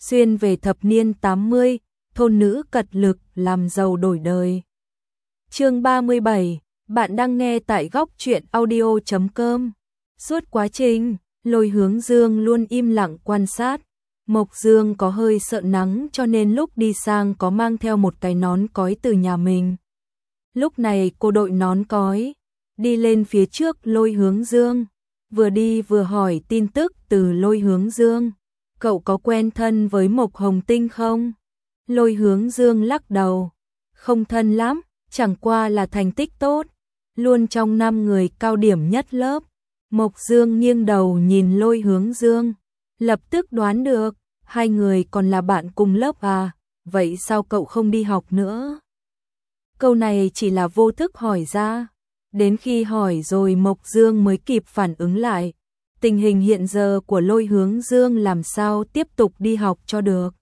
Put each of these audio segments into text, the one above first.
xuyên về thập niên 80, thôn nữ cật lực làm giàu đổi đời. Chương 37, bạn đang nghe tại góc truyện audio.com. Suốt quá trình, Lôi Hướng Dương luôn im lặng quan sát. Mộc Dương có hơi sợ nắng cho nên lúc đi sang có mang theo một cái nón cói từ nhà mình. Lúc này cô đội nón cói, đi lên phía trước Lôi Hướng Dương, vừa đi vừa hỏi tin tức từ Lôi Hướng Dương. Cậu có quen thân với Mộc Hồng Tinh không? Lôi Hướng Dương lắc đầu. Không thân lắm, chẳng qua là thành tích tốt, luôn trong 5 người cao điểm nhất lớp. Mộc Dương nghiêng đầu nhìn Lôi Hướng Dương, lập tức đoán được, hai người còn là bạn cùng lớp à, vậy sao cậu không đi học nữa? Câu này chỉ là vô thức hỏi ra, đến khi hỏi rồi Mộc Dương mới kịp phản ứng lại. Tình hình hiện giờ của Lôi Hướng Dương làm sao tiếp tục đi học cho được.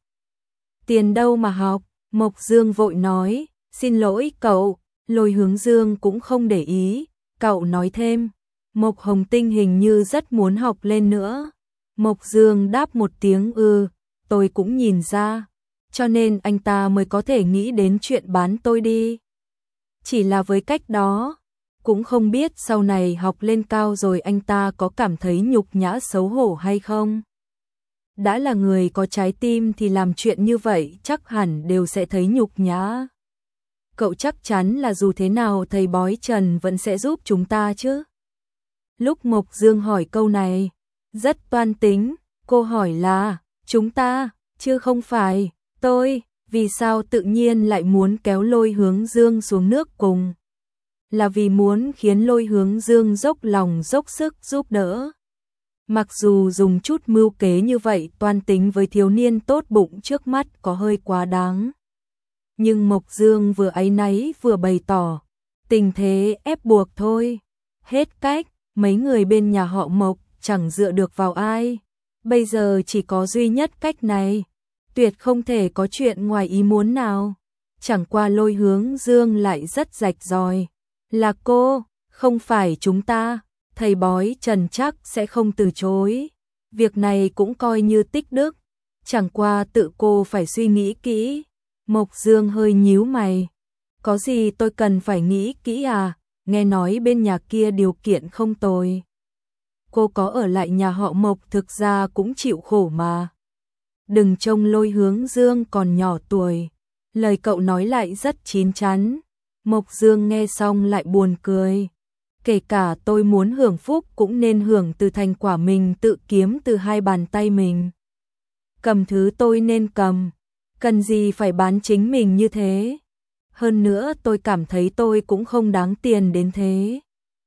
Tiền đâu mà học, Mộc Dương vội nói, xin lỗi cậu. Lôi Hướng Dương cũng không để ý, cậu nói thêm, Mộc Hồng Tinh hình như rất muốn học lên nữa. Mộc Dương đáp một tiếng tôi cũng nhìn ra, cho nên anh ta mới có thể nghĩ đến chuyện bán tôi đi. Chỉ là với cách đó, cũng không biết sau này học lên cao rồi anh ta có cảm thấy nhục nhã xấu hổ hay không. Đã là người có trái tim thì làm chuyện như vậy chắc hẳn đều sẽ thấy nhục nhã. Cậu chắc chắn là dù thế nào thầy bói Trần vẫn sẽ giúp chúng ta chứ? Lúc Mộc Dương hỏi câu này, rất toan tính, cô hỏi là, chúng ta, chứ không phải, tôi, vì sao tự nhiên lại muốn kéo Lôi Hướng Dương xuống nước cùng? Là vì muốn khiến Lôi Hướng Dương dốc lòng dốc sức giúp đỡ. Mặc dù dùng chút mưu kế như vậy toan tính với thiếu niên tốt bụng trước mắt có hơi quá đáng. Nhưng Mộc Dương vừa áy náy vừa bày tỏ, tình thế ép buộc thôi. Hết cách, mấy người bên nhà họ Mộc chẳng dựa được vào ai. Bây giờ chỉ có duy nhất cách này, tuyệt không thể có chuyện ngoài ý muốn nào. Chẳng qua Lôi Hướng Dương lại rất rạch ròi. Là cô, không phải chúng ta, thầy bói Trần chắc sẽ không từ chối. Việc này cũng coi như tích đức, chẳng qua tự cô phải suy nghĩ kỹ. Mộc Dương hơi nhíu mày. Có gì tôi cần phải nghĩ kỹ à? Nghe nói bên nhà kia điều kiện không tồi. Cô có ở lại nhà họ Mộc thực ra cũng chịu khổ mà. Đừng trông Lôi Hướng Dương còn nhỏ tuổi. Lời cậu nói lại rất chín chắn. Mộc Dương nghe xong lại buồn cười. Kể cả tôi muốn hưởng phúc cũng nên hưởng từ thành quả mình tự kiếm từ hai bàn tay mình. Cầm thứ tôi nên cầm. Cần gì phải bán chính mình như thế? Hơn nữa tôi cảm thấy tôi cũng không đáng tiền đến thế.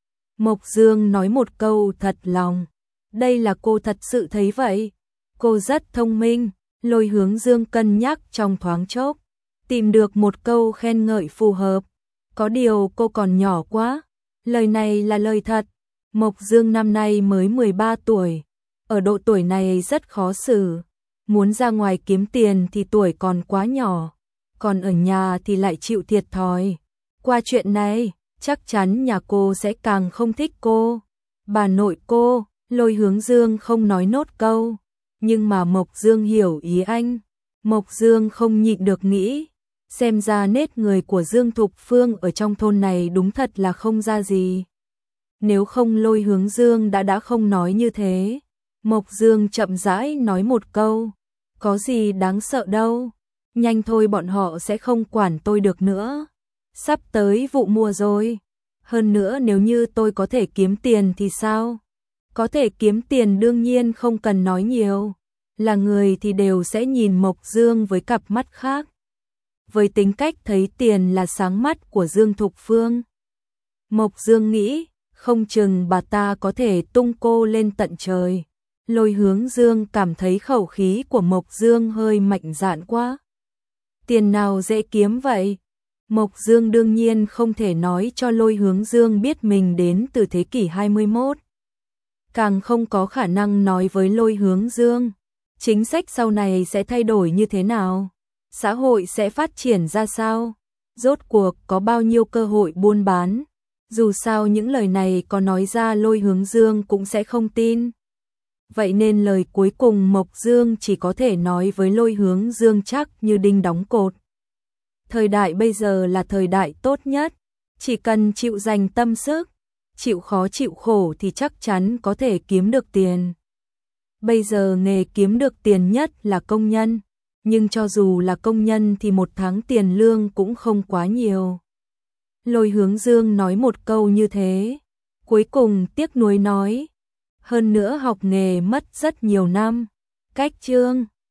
Mộc Dương nói một câu thật lòng. Đây là cô thật sự thấy vậy. Cô rất thông minh. Lôi Hướng Dương cân nhắc trong thoáng chốc, tìm được một câu khen ngợi phù hợp. Có điều cô còn nhỏ quá. Lời này là lời thật. Mộc Dương năm nay mới 13 tuổi. Ở độ tuổi này rất khó xử. Muốn ra ngoài kiếm tiền thì tuổi còn quá nhỏ. Còn ở nhà thì lại chịu thiệt thòi. Qua chuyện này, chắc chắn nhà cô sẽ càng không thích cô. Bà nội cô, Lôi Hướng Dương không nói nốt câu. Nhưng mà Mộc Dương hiểu ý anh. Mộc Dương không nhịn được nghĩ. Xem ra nết người của Dương Thục Phương ở trong thôn này đúng thật là không ra gì. Nếu không Lôi Hướng Dương đã không nói như thế. Mộc Dương chậm rãi nói một câu. Có gì đáng sợ đâu. Nhanh thôi bọn họ sẽ không quản tôi được nữa. Sắp tới vụ mùa rồi. Hơn nữa nếu như tôi có thể kiếm tiền thì sao? Có thể kiếm tiền đương nhiên không cần nói nhiều. Là người thì đều sẽ nhìn Mộc Dương với cặp mắt khác. Với tính cách thấy tiền là sáng mắt của Dương Thục Phương. Mộc Dương nghĩ, không chừng bà ta có thể tung cô lên tận trời. Lôi Hướng Dương cảm thấy khẩu khí của Mộc Dương hơi mạnh dạn quá. Tiền nào dễ kiếm vậy? Mộc Dương đương nhiên không thể nói cho Lôi Hướng Dương biết mình đến từ thế kỷ 21. Càng không có khả năng nói với Lôi Hướng Dương chính sách sau này sẽ thay đổi như thế nào, xã hội sẽ phát triển ra sao, rốt cuộc có bao nhiêu cơ hội buôn bán. Dù sao những lời này có nói ra Lôi Hướng Dương cũng sẽ không tin. Vậy nên lời cuối cùng Mộc Dương chỉ có thể nói với Lôi Hướng Dương chắc như đinh đóng cột. Thời đại bây giờ là thời đại tốt nhất, chỉ cần chịu dành tâm sức, chịu khó chịu khổ thì chắc chắn có thể kiếm được tiền. Bây giờ nghề kiếm được tiền nhất là công nhân, nhưng cho dù là công nhân thì một tháng tiền lương cũng không quá nhiều. Lôi Hướng Dương nói một câu như thế, cuối cùng tiếc nuối nói, hơn nữa học nghề mất rất nhiều năm. Cách chương